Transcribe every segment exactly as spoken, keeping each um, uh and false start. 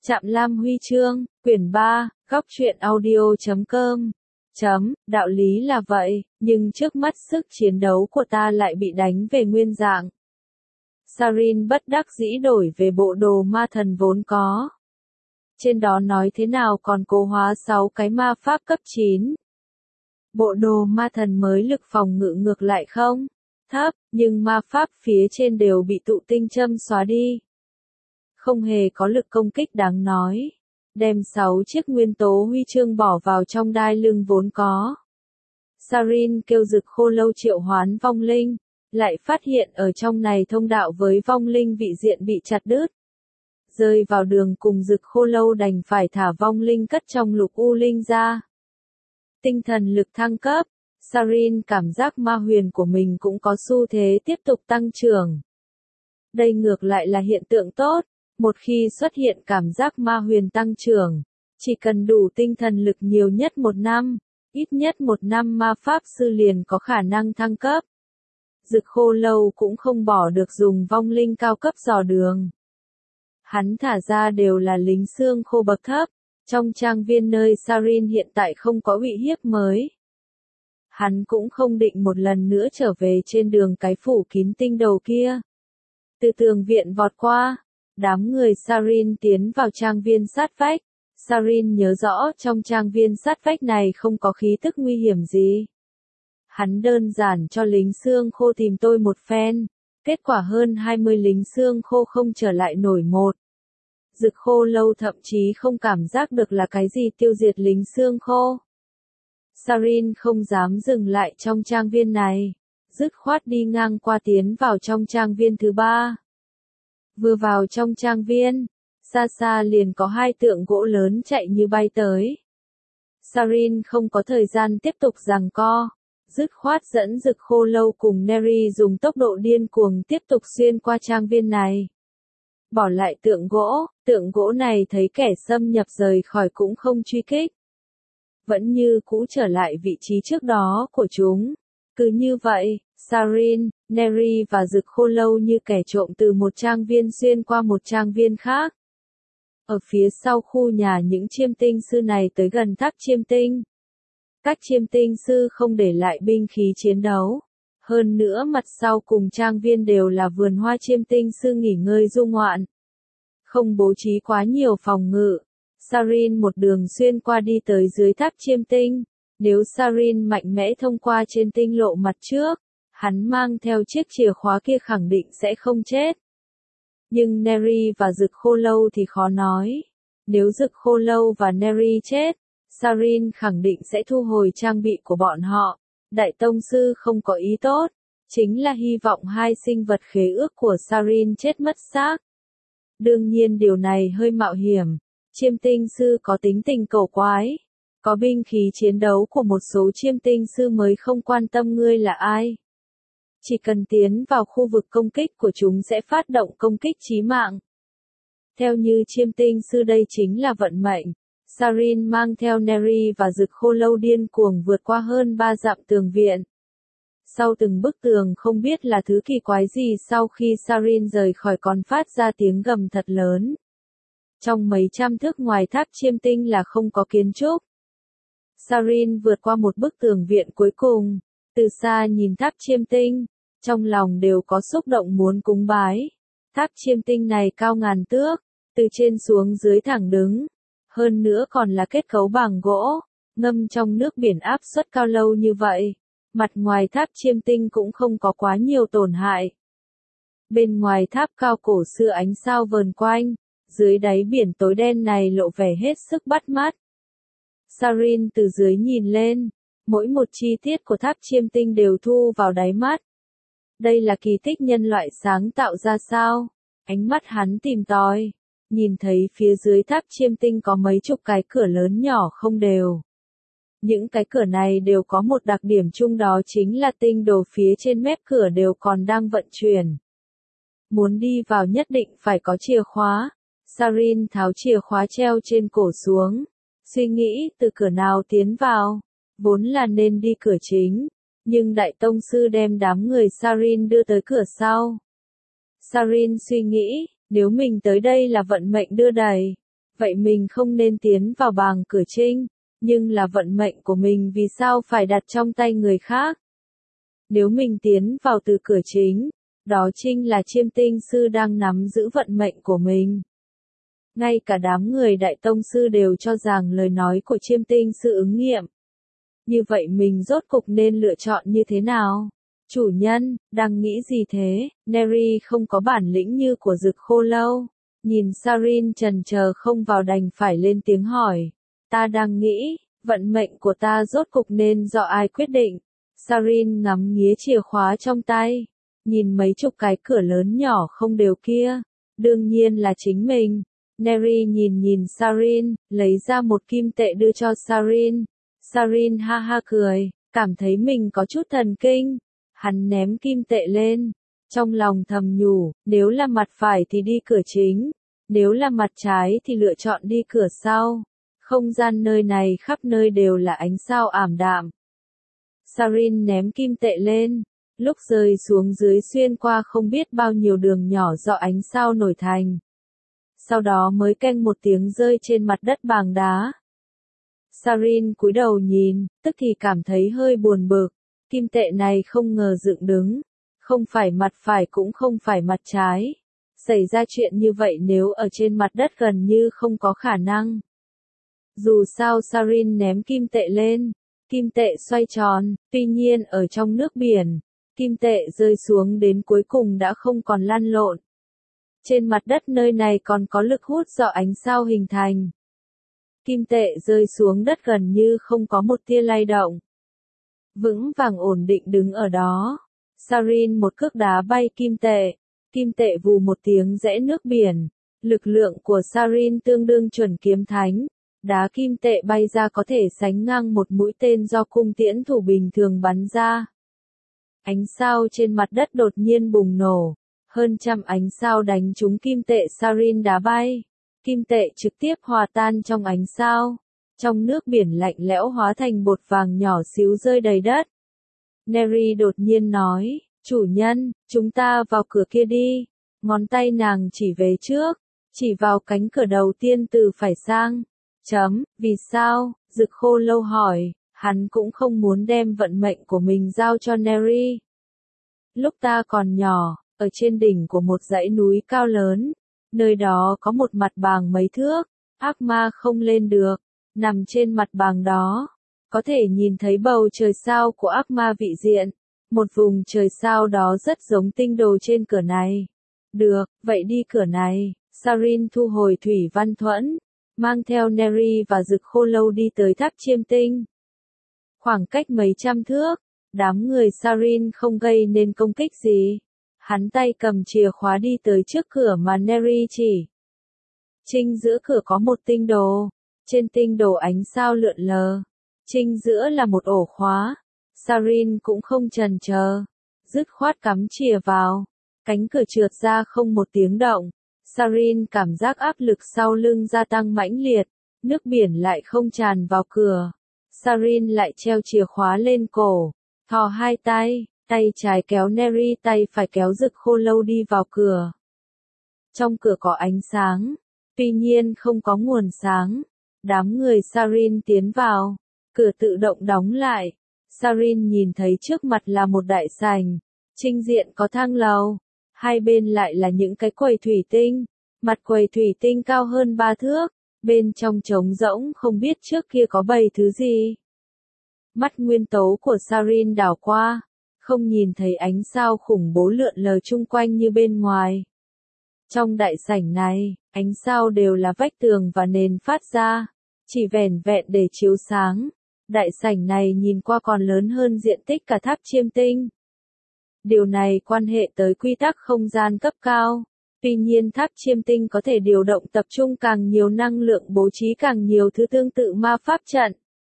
Trạm Lam Huy Chương, quyển ba, góc truyện audio chấm com. Chấm, đạo lý là vậy, nhưng trước mắt sức chiến đấu của ta lại bị đánh về nguyên dạng. Sarin bất đắc dĩ đổi về bộ đồ ma thần vốn có. Trên đó nói thế nào còn cố hóa sáu cái ma pháp cấp chín. Bộ đồ ma thần mới lực phòng ngự ngược lại không thấp, nhưng ma pháp phía trên đều bị tụ tinh châm xóa đi. Không hề có lực công kích đáng nói. Đem sáu chiếc nguyên tố huy chương bỏ vào trong đai lưng vốn có. Sarin kêu Dực Khô Lâu triệu hoán vong linh, lại phát hiện ở trong này thông đạo với vong linh vị diện bị chặt đứt. Rơi vào đường cùng Dực Khô Lâu đành phải thả vong linh cất trong lục u linh ra. Tinh thần lực thăng cấp, Sarin cảm giác ma huyền của mình cũng có xu thế tiếp tục tăng trưởng. Đây ngược lại là hiện tượng tốt. Một khi xuất hiện cảm giác ma huyền tăng trưởng, chỉ cần đủ tinh thần lực nhiều nhất một năm, ít nhất một năm ma pháp sư liền có khả năng thăng cấp. Dực Khô Lâu cũng không bỏ được dùng vong linh cao cấp dò đường. Hắn thả ra đều là lính xương khô bậc thấp, trong trang viên nơi Sarin hiện tại không có uy hiếp mới. Hắn cũng không định một lần nữa trở về trên đường cái phủ kín tinh đầu kia. Từ tường viện vọt qua. Đám người Sarin tiến vào trang viên sát vách. Sarin nhớ rõ trong trang viên sát vách này không có khí tức nguy hiểm gì. Hắn đơn giản cho lính xương khô tìm tôi một phen. Kết quả hơn hai mươi lính xương khô không trở lại nổi một. Dực Khô Lâu thậm chí không cảm giác được là cái gì tiêu diệt lính xương khô. Sarin không dám dừng lại trong trang viên này. Dứt khoát đi ngang qua tiến vào trong trang viên thứ ba. Vừa vào trong trang viên, xa xa liền có hai tượng gỗ lớn chạy như bay tới. Sarin không có thời gian tiếp tục giằng co, dứt khoát dẫn Dực Khô Lâu cùng Neri dùng tốc độ điên cuồng tiếp tục xuyên qua trang viên này. Bỏ lại tượng gỗ, tượng gỗ này thấy kẻ xâm nhập rời khỏi cũng không truy kích. Vẫn như cũ trở lại vị trí trước đó của chúng. Cứ như vậy, Sarin, Neri và Dực Khô Lâu như kẻ trộm từ một trang viên xuyên qua một trang viên khác. Ở phía sau khu nhà những chiêm tinh sư này tới gần tháp chiêm tinh. Các chiêm tinh sư không để lại binh khí chiến đấu. Hơn nữa mặt sau cùng trang viên đều là vườn hoa chiêm tinh sư nghỉ ngơi du ngoạn. Không bố trí quá nhiều phòng ngự. Sarin một đường xuyên qua đi tới dưới tháp chiêm tinh. Nếu Sarin mạnh mẽ thông qua trên tinh lộ mặt trước, hắn mang theo chiếc chìa khóa kia khẳng định sẽ không chết. Nhưng Neri và Dực Khô Lâu thì khó nói. Nếu Dực Khô Lâu và Neri chết, Sarin khẳng định sẽ thu hồi trang bị của bọn họ. Đại tông sư không có ý tốt, chính là hy vọng hai sinh vật khế ước của Sarin chết mất xác. Đương nhiên điều này hơi mạo hiểm, chiêm tinh sư có tính tình cổ quái. Có binh khí chiến đấu của một số chiêm tinh sư mới không quan tâm ngươi là ai. Chỉ cần tiến vào khu vực công kích của chúng sẽ phát động công kích chí mạng. Theo như chiêm tinh sư đây chính là vận mệnh. Sarin mang theo Neri và Dực Khô Lâu điên cuồng vượt qua hơn ba dặm tường viện. Sau từng bức tường không biết là thứ kỳ quái gì sau khi Sarin rời khỏi còn phát ra tiếng gầm thật lớn. Trong mấy trăm thước ngoài tháp chiêm tinh là không có kiến trúc. Sarin vượt qua một bức tường viện cuối cùng, từ xa nhìn tháp chiêm tinh, trong lòng đều có xúc động muốn cúng bái. Tháp chiêm tinh này cao ngàn thước, từ trên xuống dưới thẳng đứng, hơn nữa còn là kết cấu bằng gỗ, ngâm trong nước biển áp suất cao lâu như vậy. Mặt ngoài tháp chiêm tinh cũng không có quá nhiều tổn hại. Bên ngoài tháp cao cổ xưa ánh sao vờn quanh, dưới đáy biển tối đen này lộ vẻ hết sức bắt mắt. Sarin từ dưới nhìn lên, mỗi một chi tiết của tháp chiêm tinh đều thu vào đáy mắt. Đây là kỳ tích nhân loại sáng tạo ra sao? Ánh mắt hắn tìm tòi, nhìn thấy phía dưới tháp chiêm tinh có mấy chục cái cửa lớn nhỏ không đều. Những cái cửa này đều có một đặc điểm chung đó chính là tinh đồ phía trên mép cửa đều còn đang vận chuyển. Muốn đi vào nhất định phải có chìa khóa. Sarin tháo chìa khóa treo trên cổ xuống. Suy nghĩ từ cửa nào tiến vào, vốn là nên đi cửa chính, nhưng đại tông sư đem đám người Sarin đưa tới cửa sau. Sarin suy nghĩ, nếu mình tới đây là vận mệnh đưa đẩy, Vậy mình không nên tiến vào bàng cửa trinh, nhưng là vận mệnh của mình vì sao phải đặt trong tay người khác? Nếu mình tiến vào từ cửa chính, đó chính là Chiêm Tinh sư đang nắm giữ vận mệnh của mình. Ngay cả đám người đại tông sư đều cho rằng lời nói của Chiêm Tinh sư ứng nghiệm. Như vậy mình rốt cục nên lựa chọn như thế nào? Chủ nhân, đang nghĩ gì thế? Neri không có bản lĩnh như của Dực Khô Lâu. Nhìn Sarin chần chờ không vào đành phải lên tiếng hỏi. Ta đang nghĩ, vận mệnh của ta rốt cục nên do ai quyết định? Sarin ngắm nghía chìa khóa trong tay. Nhìn mấy chục cái cửa lớn nhỏ không đều kia. Đương nhiên là chính mình. Neri nhìn nhìn Sarin, lấy ra một kim tệ đưa cho Sarin. Sarin ha ha cười, cảm thấy mình có chút thần kinh. Hắn ném kim tệ lên. Trong lòng thầm nhủ, nếu là mặt phải thì đi cửa chính. Nếu là mặt trái thì lựa chọn đi cửa sau. Không gian nơi này khắp nơi đều là ánh sao ảm đạm. Sarin ném kim tệ lên. Lúc rơi xuống dưới xuyên qua không biết bao nhiêu đường nhỏ do ánh sao nổi thành. Sau đó mới keng một tiếng rơi trên mặt đất bàng đá. Sarin cúi đầu nhìn, tức thì cảm thấy hơi buồn bực. Kim tệ này không ngờ dựng đứng. Không phải mặt phải cũng không phải mặt trái. Xảy ra chuyện như vậy nếu ở trên mặt đất gần như không có khả năng. Dù sao Sarin ném kim tệ lên. Kim tệ xoay tròn, tuy nhiên ở trong nước biển. Kim tệ rơi xuống đến cuối cùng đã không còn lăn lộn. Trên mặt đất nơi này còn có lực hút do ánh sao hình thành. Kim tệ rơi xuống đất gần như không có một tia lay động. Vững vàng ổn định đứng ở đó. Sarin một cước đá bay kim tệ. Kim tệ vù một tiếng rẽ nước biển. Lực lượng của Sarin tương đương chuẩn kiếm thánh. Đá kim tệ bay ra có thể sánh ngang một mũi tên do cung tiễn thủ bình thường bắn ra. Ánh sao trên mặt đất đột nhiên bùng nổ. Hơn trăm ánh sao đánh trúng kim tệ Sarin đá bay. Kim tệ trực tiếp hòa tan trong ánh sao. Trong nước biển lạnh lẽo hóa thành bột vàng nhỏ xíu rơi đầy đất. Neri đột nhiên nói, chủ nhân, chúng ta vào cửa kia đi. Ngón tay nàng chỉ về trước, chỉ vào cánh cửa đầu tiên từ phải sang. Chấm, vì sao? Dực Khô Lâu hỏi, hắn cũng không muốn đem vận mệnh của mình giao cho Neri. Lúc ta còn nhỏ, ở trên đỉnh của một dãy núi cao lớn, nơi đó có một mặt bàng mấy thước, ác ma không lên được, nằm trên mặt bàng đó, có thể nhìn thấy bầu trời sao của ác ma vị diện, một vùng trời sao đó rất giống tinh đồ trên cửa này. Được, vậy đi cửa này. Sarin thu hồi thủy văn thuẫn, mang theo Neri và Dực Khô Lâu đi tới tháp Chiêm Tinh. Khoảng cách mấy trăm thước, đám người Sarin không gây nên công kích gì. Hắn tay cầm chìa khóa đi tới trước cửa mà Neri chỉ. Trinh giữa cửa có một tinh đồ. Trên tinh đồ ánh sao lượn lờ. Trinh giữa là một ổ khóa. Sarin cũng không chần chờ. Dứt khoát cắm chìa vào. Cánh cửa trượt ra không một tiếng động. Sarin cảm giác áp lực sau lưng gia tăng mãnh liệt. Nước biển lại không tràn vào cửa. Sarin lại treo chìa khóa lên cổ. Thò hai tay. Tay trái kéo Neri, tay phải kéo Dực Khô Lâu đi vào cửa. Trong cửa có ánh sáng. Tuy nhiên không có nguồn sáng. Đám người Sarin tiến vào. Cửa tự động đóng lại. Sarin nhìn thấy trước mặt là một đại sảnh. Chính diện có thang lầu. Hai bên lại là những cái quầy thủy tinh. Mặt quầy thủy tinh cao hơn ba thước. Bên trong trống rỗng không biết trước kia có bày thứ gì. Mắt nguyên tố của Sarin đảo qua. Không nhìn thấy ánh sao khủng bố lượn lờ chung quanh như bên ngoài. Trong đại sảnh này, ánh sao đều là vách tường và nền phát ra. Chỉ vẻn vẹn để chiếu sáng. Đại sảnh này nhìn qua còn lớn hơn diện tích cả tháp Chiêm Tinh. Điều này quan hệ tới quy tắc không gian cấp cao. Tuy nhiên tháp Chiêm Tinh có thể điều động tập trung càng nhiều năng lượng, bố trí càng nhiều thứ tương tự ma pháp trận.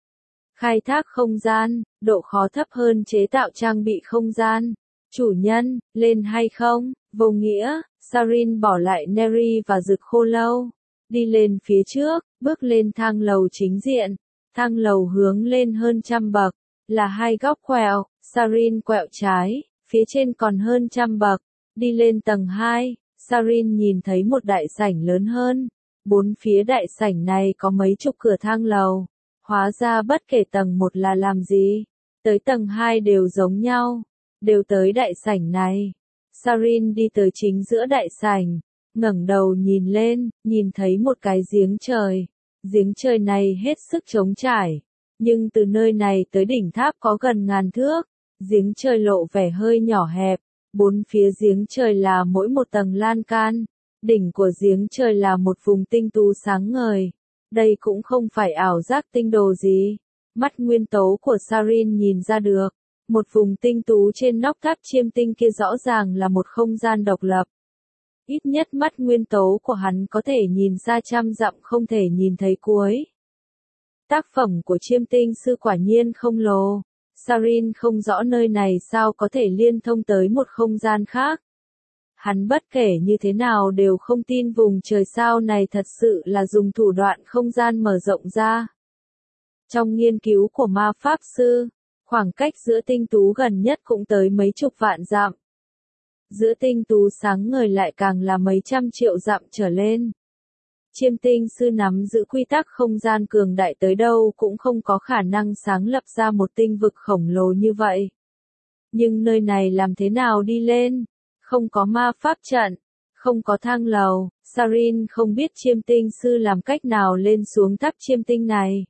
Khai thác không gian, độ khó thấp hơn chế tạo trang bị không gian. Chủ nhân, lên hay không? Vô nghĩa, Sarin bỏ lại Neri và Dực Khô Lâu. Đi lên phía trước, bước lên thang lầu chính diện. Thang lầu hướng lên hơn trăm bậc, là hai góc quẹo. Sarin quẹo trái, phía trên còn hơn trăm bậc. Đi lên tầng hai, Sarin nhìn thấy một đại sảnh lớn hơn. Bốn phía đại sảnh này có mấy chục cửa thang lầu. Hóa ra bất kể tầng một là làm gì, tới tầng hai đều giống nhau, đều tới đại sảnh này. Sarin đi tới chính giữa đại sảnh, ngẩng đầu nhìn lên, nhìn thấy một cái giếng trời. Giếng trời này hết sức trống trải, nhưng từ nơi này tới đỉnh tháp có gần ngàn thước. Giếng trời lộ vẻ hơi nhỏ hẹp, bốn phía giếng trời là mỗi một tầng lan can, đỉnh của giếng trời là một vùng tinh tú sáng ngời. Đây cũng không phải ảo giác tinh đồ gì, mắt nguyên tố của Sarin nhìn ra được, một vùng tinh tú trên nóc tháp chiêm tinh kia rõ ràng là một không gian độc lập. Ít nhất mắt nguyên tố của hắn có thể nhìn xa trăm dặm không thể nhìn thấy cuối. Tác phẩm của chiêm tinh sư quả nhiên không lồ. Sarin không rõ nơi này sao có thể liên thông tới một không gian khác. Hắn bất kể như thế nào đều không tin vùng trời sao này thật sự là dùng thủ đoạn không gian mở rộng ra. Trong nghiên cứu của ma pháp sư, khoảng cách giữa tinh tú gần nhất cũng tới mấy chục vạn dặm. Giữa tinh tú sáng ngời lại càng là mấy trăm triệu dặm trở lên. Chiêm tinh sư nắm giữ quy tắc không gian cường đại tới đâu cũng không có khả năng sáng lập ra một tinh vực khổng lồ như vậy. Nhưng nơi này làm thế nào đi lên? Không có ma pháp trận, không có thang lầu, Sarin không biết chiêm tinh sư làm cách nào lên xuống tháp chiêm tinh này.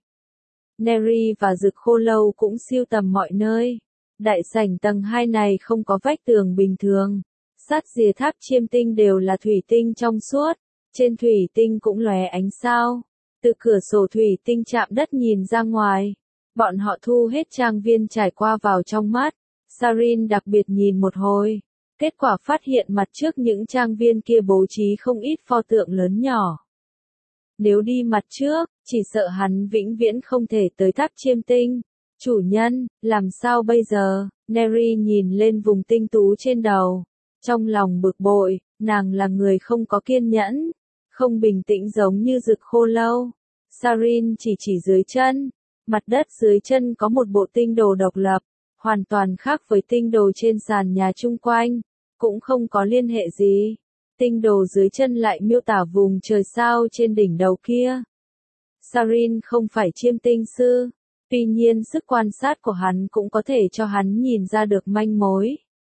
Neri và Dực Khô Lâu cũng siêu tầm mọi nơi. Đại sảnh tầng hai này không có vách tường bình thường. Sát rìa tháp chiêm tinh đều là thủy tinh trong suốt. Trên thủy tinh cũng lóe ánh sao. Từ cửa sổ thủy tinh chạm đất nhìn ra ngoài. Bọn họ thu hết trang viên trải qua vào trong mắt. Sarin đặc biệt nhìn một hồi. Kết quả phát hiện mặt trước những trang viên kia bố trí không ít pho tượng lớn nhỏ. Nếu đi mặt trước, chỉ sợ hắn vĩnh viễn không thể tới tháp chiêm tinh. Chủ nhân, làm sao bây giờ? Neri nhìn lên vùng tinh tú trên đầu. Trong lòng bực bội, nàng là người không có kiên nhẫn, không bình tĩnh giống như Dực Khô Lâu. Sarin chỉ chỉ dưới chân. Mặt đất dưới chân có một bộ tinh đồ độc lập, hoàn toàn khác với tinh đồ trên sàn nhà chung quanh, cũng không có liên hệ gì. Tinh đồ dưới chân lại miêu tả vùng trời sao trên đỉnh đầu kia. Sarin không phải chiêm tinh sư, tuy nhiên sức quan sát của hắn cũng có thể cho hắn nhìn ra được manh mối.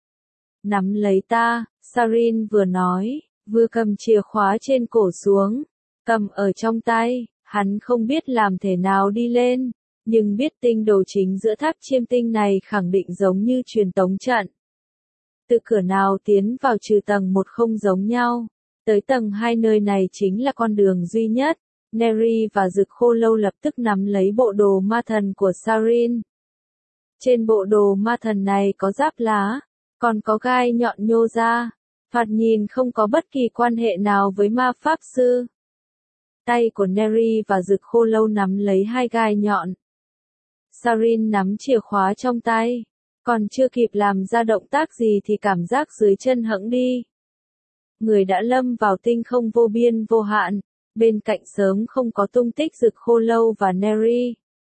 Nắm lấy ta, Sarin vừa nói, vừa cầm chìa khóa trên cổ xuống, cầm ở trong tay, hắn không biết làm thế nào đi lên, nhưng biết tinh đồ chính giữa tháp chiêm tinh này khẳng định giống như truyền tống trận. Từ cửa nào tiến vào trừ tầng một không giống nhau, tới tầng hai nơi này chính là con đường duy nhất. Neri và Dực Khô Lâu lập tức nắm lấy bộ đồ ma thần của Sarin. Trên bộ đồ ma thần này có giáp lá, còn có gai nhọn nhô ra, thoạt nhìn không có bất kỳ quan hệ nào với ma pháp sư. Tay của Neri và Dực Khô Lâu nắm lấy hai gai nhọn. Sarin nắm chìa khóa trong tay, còn chưa kịp làm ra động tác gì thì cảm giác dưới chân hẫng đi. Người đã lâm vào tinh không vô biên vô hạn, bên cạnh sớm không có tung tích Dực Khô Lâu và Neri.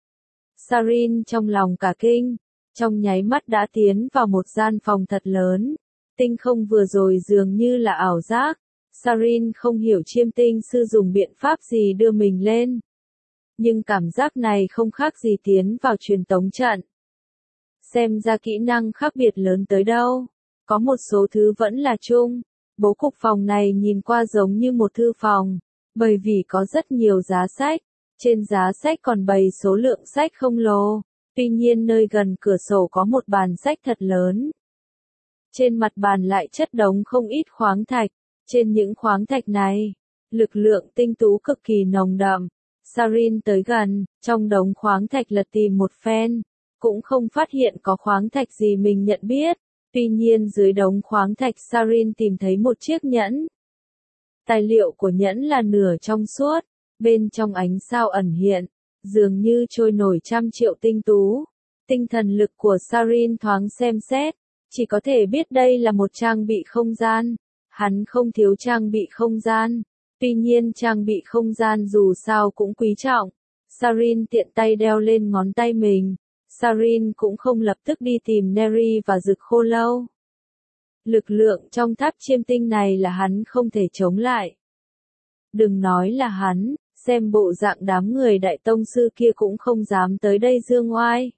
Sarin trong lòng cả kinh, trong nháy mắt đã tiến vào một gian phòng thật lớn. Tinh không vừa rồi dường như là ảo giác. Sarin không hiểu chiêm tinh sư dùng biện pháp gì đưa mình lên. Nhưng cảm giác này không khác gì tiến vào truyền tống trận. Xem ra kỹ năng khác biệt lớn tới đâu. Có một số thứ vẫn là chung. Bố cục phòng này nhìn qua giống như một thư phòng. Bởi vì có rất nhiều giá sách. Trên giá sách còn bày số lượng sách không lồ. Tuy nhiên nơi gần cửa sổ có một bàn sách thật lớn. Trên mặt bàn lại chất đống không ít khoáng thạch. Trên những khoáng thạch này, lực lượng tinh tú cực kỳ nồng đậm. Sarin tới gần, trong đống khoáng thạch lật tìm một phen, cũng không phát hiện có khoáng thạch gì mình nhận biết. Tuy nhiên dưới đống khoáng thạch Sarin tìm thấy một chiếc nhẫn. Tài liệu của nhẫn là nửa trong suốt, bên trong ánh sao ẩn hiện, dường như trôi nổi trăm triệu tinh tú. Tinh thần lực của Sarin thoáng xem xét, chỉ có thể biết đây là một trang bị không gian. Hắn không thiếu trang bị không gian, tuy nhiên trang bị không gian dù sao cũng quý trọng. Sarin tiện tay đeo lên ngón tay mình. Sarin cũng không lập tức đi tìm Neri và Dực Khô Lâu. Lực lượng trong tháp chiêm tinh này là hắn không thể chống lại. Đừng nói là hắn, xem bộ dạng đám người đại tông sư kia cũng không dám tới đây dương oai.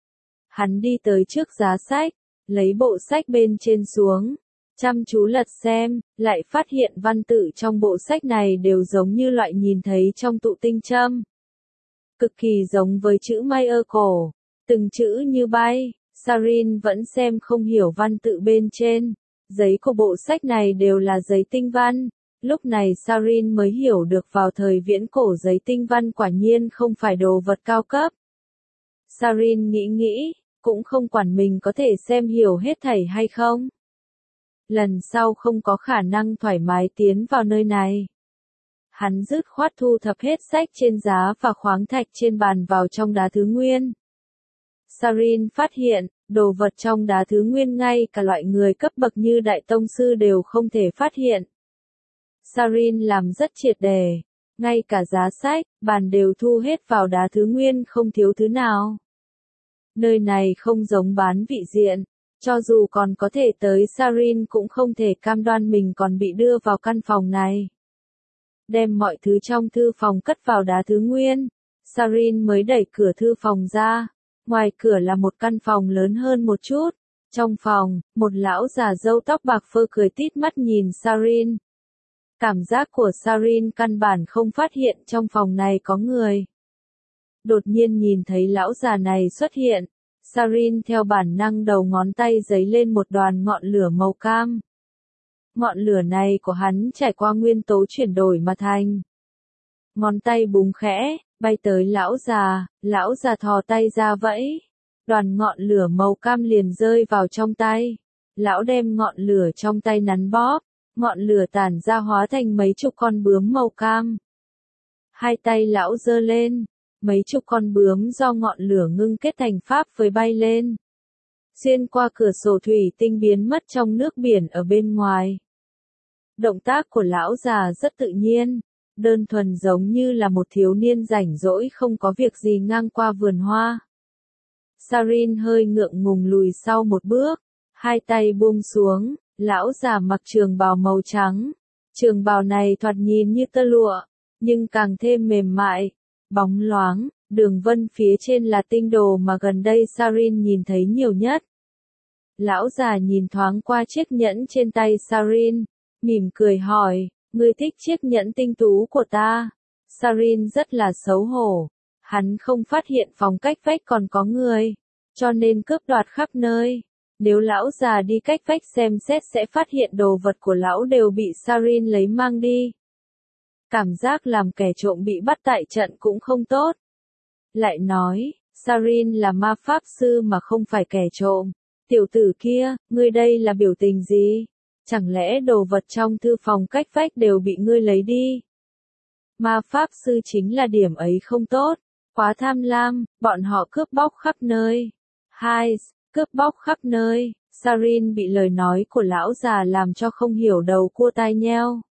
Hắn đi tới trước giá sách, lấy bộ sách bên trên xuống, chăm chú lật xem, lại phát hiện văn tự trong bộ sách này đều giống như loại nhìn thấy trong tụ tinh châm. Cực kỳ giống với chữ Mayer cổ, từng chữ như bay, Sarin vẫn xem không hiểu văn tự bên trên. Giấy của bộ sách này đều là giấy tinh văn, lúc này Sarin mới hiểu được vào thời viễn cổ giấy tinh văn quả nhiên không phải đồ vật cao cấp. Sarin nghĩ nghĩ, cũng không quản mình có thể xem hiểu hết thảy hay không. Lần sau không có khả năng thoải mái tiến vào nơi này. Hắn dứt khoát thu thập hết sách trên giá và khoáng thạch trên bàn vào trong đá thứ nguyên. Sarin phát hiện, đồ vật trong đá thứ nguyên ngay cả loại người cấp bậc như đại tông sư đều không thể phát hiện. Sarin làm rất triệt đề, ngay cả giá sách, bàn đều thu hết vào đá thứ nguyên không thiếu thứ nào. Nơi này không giống bán vị diện, cho dù còn có thể tới Sarin cũng không thể cam đoan mình còn bị đưa vào căn phòng này. Đem mọi thứ trong thư phòng cất vào đá thứ nguyên, Sarin mới đẩy cửa thư phòng ra. Ngoài cửa là một căn phòng lớn hơn một chút. Trong phòng, một lão già râu tóc bạc phơ cười tít mắt nhìn Sarin. Cảm giác của Sarin căn bản không phát hiện trong phòng này có người. Đột nhiên nhìn thấy lão già này xuất hiện, Sarin theo bản năng đầu ngón tay giấy lên một đoàn ngọn lửa màu cam. Ngọn lửa này của hắn trải qua nguyên tố chuyển đổi mà thành. Ngón tay búng khẽ, bay tới lão già, lão già thò tay ra vẫy. Đoàn ngọn lửa màu cam liền rơi vào trong tay. Lão đem ngọn lửa trong tay nắn bóp, ngọn lửa tản ra hóa thành mấy chục con bướm màu cam. Hai tay lão giơ lên, mấy chục con bướm do ngọn lửa ngưng kết thành pháp với bay lên. Xuyên qua cửa sổ thủy tinh biến mất trong nước biển ở bên ngoài. Động tác của lão già rất tự nhiên, đơn thuần giống như là một thiếu niên rảnh rỗi không có việc gì ngang qua vườn hoa. Sarin hơi ngượng ngùng lùi sau một bước, hai tay buông xuống, lão già mặc trường bào màu trắng. Trường bào này thoạt nhìn như tơ lụa, nhưng càng thêm mềm mại, bóng loáng, đường vân phía trên là tinh đồ mà gần đây Sarin nhìn thấy nhiều nhất. Lão già nhìn thoáng qua chiếc nhẫn trên tay Sarin, mỉm cười hỏi, ngươi thích chiếc nhẫn tinh tú của ta? Sarin rất là xấu hổ, hắn không phát hiện phòng cách vách còn có người, cho nên cướp đoạt khắp nơi. Nếu lão già đi cách vách xem xét sẽ phát hiện đồ vật của lão đều bị Sarin lấy mang đi. Cảm giác làm kẻ trộm bị bắt tại trận cũng không tốt. Lại nói, Sarin là ma pháp sư mà không phải kẻ trộm. Tiểu tử kia, ngươi đây là biểu tình gì? Chẳng lẽ đồ vật trong thư phòng cách vách đều bị ngươi lấy đi? Ma pháp sư chính là điểm ấy không tốt, quá tham lam, bọn họ cướp bóc khắp nơi. Hai, cướp bóc khắp nơi, Sarin bị lời nói của lão già làm cho không hiểu đầu cua tai nheo.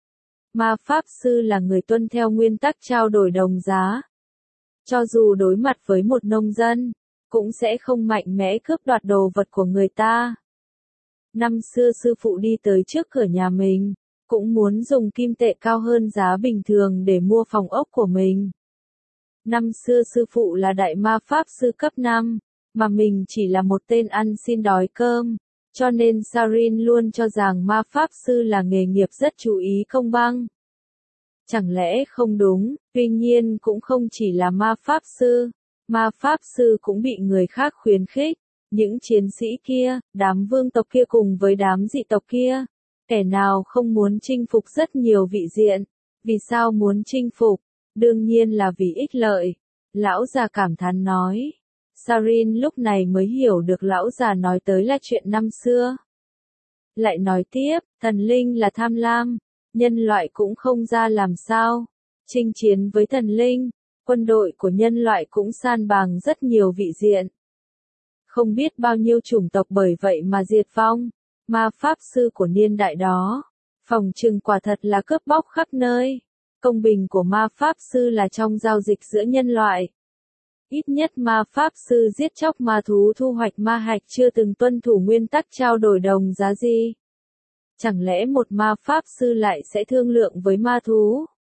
Ma pháp sư là người tuân theo nguyên tắc trao đổi đồng giá. Cho dù đối mặt với một nông dân, cũng sẽ không mạnh mẽ cướp đoạt đồ vật của người ta. Năm xưa sư phụ đi tới trước cửa nhà mình, cũng muốn dùng kim tệ cao hơn giá bình thường để mua phòng ốc của mình. Năm xưa sư phụ là đại ma pháp sư cấp năm, mà mình chỉ là một tên ăn xin đói cơm, cho nên Sarin luôn cho rằng ma pháp sư là nghề nghiệp rất chú ý công bằng. Chẳng lẽ không đúng, tuy nhiên cũng không chỉ là ma pháp sư, ma pháp sư cũng bị người khác khuyến khích. Những chiến sĩ kia, đám vương tộc kia cùng với đám dị tộc kia, kẻ nào không muốn chinh phục rất nhiều vị diện, vì sao muốn chinh phục, đương nhiên là vì ích lợi. Lão già cảm thán nói. Sarin lúc này mới hiểu được lão già nói tới là chuyện năm xưa. Lại nói tiếp, thần linh là tham lam, nhân loại cũng không ra làm sao. Chinh chiến với thần linh, quân đội của nhân loại cũng san bằng rất nhiều vị diện. Không biết bao nhiêu chủng tộc bởi vậy mà diệt vong. Ma pháp sư của niên đại đó, phòng trừng quả thật là cướp bóc khắp nơi. Công bình của ma pháp sư là trong giao dịch giữa nhân loại. Ít nhất ma pháp sư giết chóc ma thú thu hoạch ma hạch chưa từng tuân thủ nguyên tắc trao đổi đồng giá gì. Chẳng lẽ một ma pháp sư lại sẽ thương lượng với ma thú?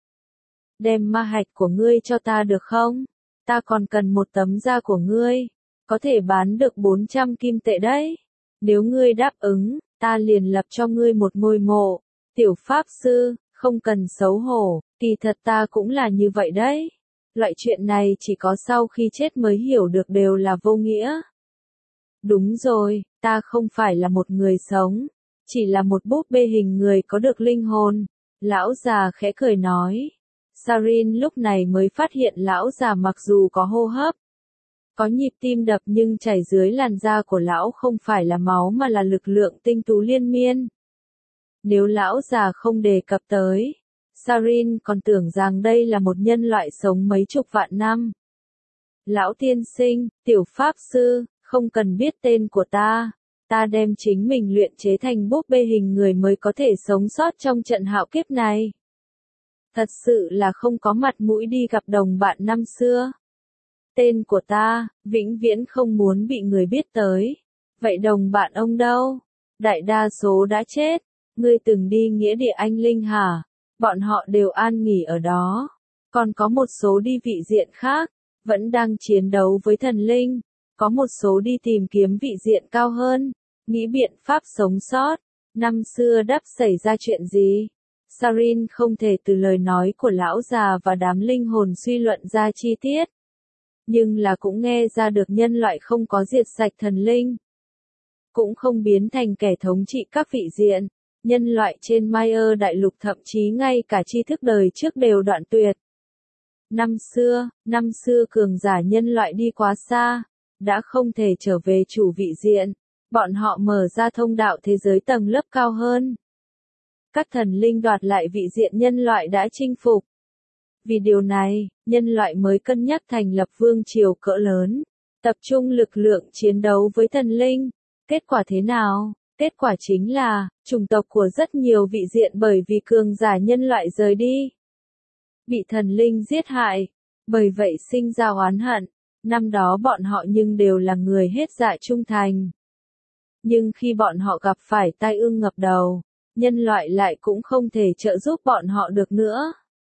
Đem ma hạch của ngươi cho ta được không? Ta còn cần một tấm da của ngươi. Có thể bán được bốn trăm kim tệ đấy. Nếu ngươi đáp ứng, ta liền lập cho ngươi một ngôi mộ. Tiểu Pháp Sư, không cần xấu hổ, kỳ thật ta cũng là như vậy đấy. Loại chuyện này chỉ có sau khi chết mới hiểu được đều là vô nghĩa. Đúng rồi, ta không phải là một người sống, chỉ là một búp bê hình người có được linh hồn. Lão già khẽ cười nói. Sarin lúc này mới phát hiện lão già mặc dù có hô hấp, có nhịp tim đập nhưng chảy dưới làn da của lão không phải là máu mà là lực lượng tinh tú liên miên. Nếu lão già không đề cập tới, Sarin còn tưởng rằng đây là một nhân loại sống mấy chục vạn năm. Lão tiên sinh, tiểu Pháp Sư, không cần biết tên của ta. Ta đem chính mình luyện chế thành búp bê hình người mới có thể sống sót trong trận hạo kiếp này. Thật sự là không có mặt mũi đi gặp đồng bạn năm xưa. Tên của ta, vĩnh viễn không muốn bị người biết tới. Vậy đồng bạn ông đâu? Đại đa số đã chết. Ngươi từng đi nghĩa địa anh linh hả? Bọn họ đều an nghỉ ở đó. Còn có một số đi vị diện khác, vẫn đang chiến đấu với thần linh. Có một số đi tìm kiếm vị diện cao hơn, nghĩ biện pháp sống sót. Năm xưa đắp xảy ra chuyện gì? Sarin không thể từ lời nói của lão già và đám linh hồn suy luận ra chi tiết. Nhưng là cũng nghe ra được nhân loại không có diệt sạch thần linh. Cũng không biến thành kẻ thống trị các vị diện. Nhân loại trên Mayer đại lục thậm chí ngay cả tri thức đời trước đều đoạn tuyệt. Năm xưa, năm xưa cường giả nhân loại đi quá xa, đã không thể trở về chủ vị diện. Bọn họ mở ra thông đạo thế giới tầng lớp cao hơn. Các thần linh đoạt lại vị diện nhân loại đã chinh phục. Vì điều này, nhân loại mới cân nhắc thành lập vương triều cỡ lớn, tập trung lực lượng chiến đấu với thần linh. Kết quả thế nào? Kết quả chính là, chủng tộc của rất nhiều vị diện bởi vì cường giả nhân loại rời đi, bị thần linh giết hại, bởi vậy sinh ra oán hận. Năm đó bọn họ nhưng đều là người hết dạ trung thành. Nhưng khi bọn họ gặp phải tai ương ngập đầu, nhân loại lại cũng không thể trợ giúp bọn họ được nữa.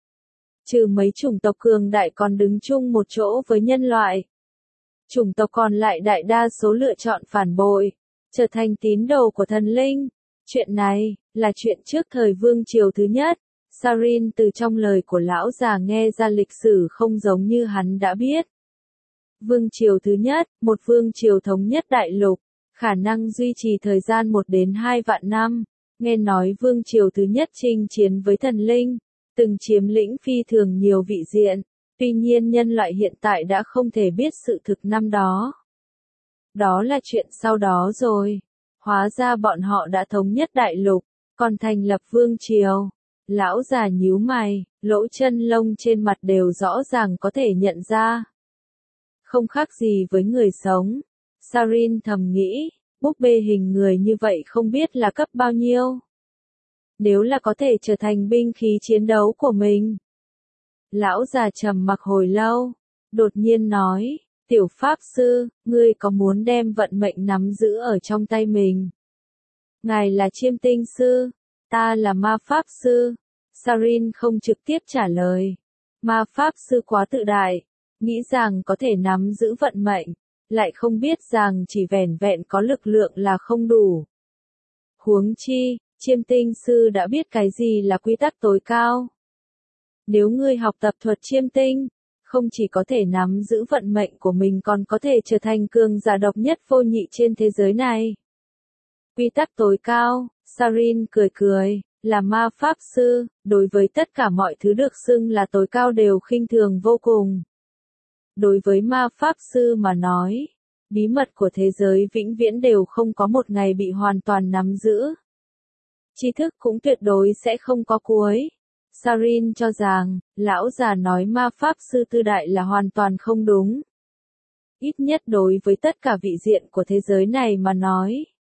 Trừ mấy chủng tộc cường đại còn đứng chung một chỗ với nhân loại. Chủng tộc còn lại đại đa số lựa chọn phản bội, trở thành tín đồ của thần linh. Chuyện này, là chuyện trước thời vương triều thứ nhất. Sarin từ trong lời của lão già nghe ra lịch sử không giống như hắn đã biết. Vương triều thứ nhất, một vương triều thống nhất đại lục, khả năng duy trì thời gian một đến hai vạn năm. Nghe nói vương triều thứ nhất chinh chiến với thần linh, từng chiếm lĩnh phi thường nhiều vị diện. Tuy nhiên nhân loại hiện tại đã không thể biết sự thực năm đó. Đó là chuyện sau đó rồi. Hóa ra bọn họ đã thống nhất đại lục, còn thành lập vương triều. Lão già nhíu mày, lỗ chân lông trên mặt đều rõ ràng có thể nhận ra. Không khác gì với người sống. Sarin thầm nghĩ, búp bê hình người như vậy không biết là cấp bao nhiêu. Nếu là có thể trở thành binh khí chiến đấu của mình. Lão già trầm mặc hồi lâu, đột nhiên nói, tiểu Pháp Sư, ngươi có muốn đem vận mệnh nắm giữ ở trong tay mình? Ngài là chiêm tinh sư, ta là ma Pháp Sư. Sarin không trực tiếp trả lời. Ma Pháp Sư quá tự đại, nghĩ rằng có thể nắm giữ vận mệnh, lại không biết rằng chỉ vẻn vẹn có lực lượng là không đủ. Huống chi, chiêm tinh sư đã biết cái gì là quy tắc tối cao. Nếu ngươi học tập thuật chiêm tinh, không chỉ có thể nắm giữ vận mệnh của mình còn có thể trở thành cường giả độc nhất vô nhị trên thế giới này. Quy tắc tối cao, Sarin cười cười, là ma Pháp Sư, đối với tất cả mọi thứ được xưng là tối cao đều khinh thường vô cùng. Đối với ma Pháp Sư mà nói, bí mật của thế giới vĩnh viễn đều không có một ngày bị hoàn toàn nắm giữ. Tri thức cũng tuyệt đối sẽ không có cuối. Sarin cho rằng, lão già nói ma Pháp Sư tư đại là hoàn toàn không đúng. Ít nhất đối với tất cả vị diện của thế giới này mà nói.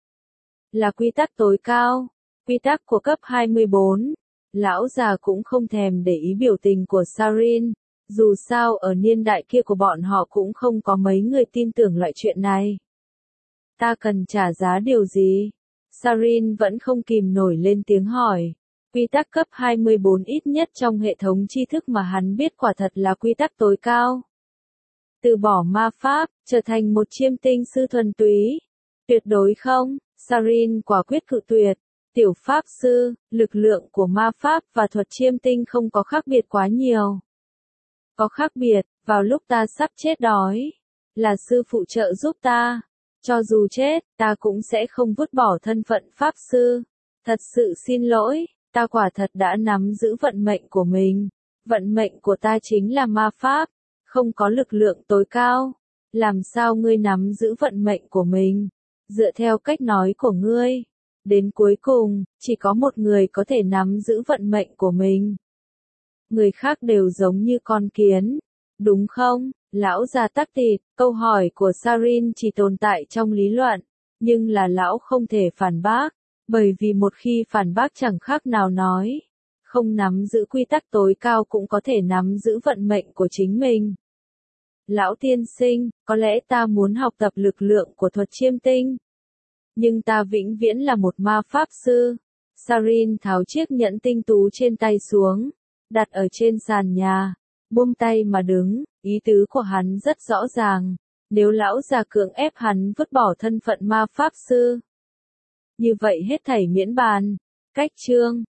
Là quy tắc tối cao, quy tắc của cấp hai mươi bốn. Lão già cũng không thèm để ý biểu tình của Sarin. Dù sao ở niên đại kia của bọn họ cũng không có mấy người tin tưởng loại chuyện này. Ta cần trả giá điều gì? Sarin vẫn không kìm nổi lên tiếng hỏi. Quy tắc cấp hai mươi bốn ít nhất trong hệ thống tri thức mà hắn biết quả thật là quy tắc tối cao. Từ bỏ ma pháp, trở thành một chiêm tinh sư thuần túy. Tuyệt đối không, Sarin quả quyết cự tuyệt. Tiểu pháp sư, lực lượng của ma pháp và thuật chiêm tinh không có khác biệt quá nhiều. Có khác biệt, vào lúc ta sắp chết đói, là sư phụ trợ giúp ta. Cho dù chết, ta cũng sẽ không vứt bỏ thân phận pháp sư. Thật sự xin lỗi, ta quả thật đã nắm giữ vận mệnh của mình. Vận mệnh của ta chính là ma pháp, không có lực lượng tối cao. Làm sao ngươi nắm giữ vận mệnh của mình? Dựa theo cách nói của ngươi, đến cuối cùng, chỉ có một người có thể nắm giữ vận mệnh của mình. Người khác đều giống như con kiến, đúng không? Lão già tắc tịt, câu hỏi của Sarin chỉ tồn tại trong lý luận, nhưng là lão không thể phản bác, bởi vì một khi phản bác chẳng khác nào nói, không nắm giữ quy tắc tối cao cũng có thể nắm giữ vận mệnh của chính mình. Lão tiên sinh, có lẽ ta muốn học tập lực lượng của thuật chiêm tinh, nhưng ta vĩnh viễn là một ma pháp sư. Sarin tháo chiếc nhẫn tinh tú trên tay xuống, đặt ở trên sàn nhà, buông tay mà đứng. Ý tứ của hắn rất rõ ràng, nếu lão già cưỡng ép hắn vứt bỏ thân phận ma pháp sư, như vậy hết thảy miễn bàn. Cách chương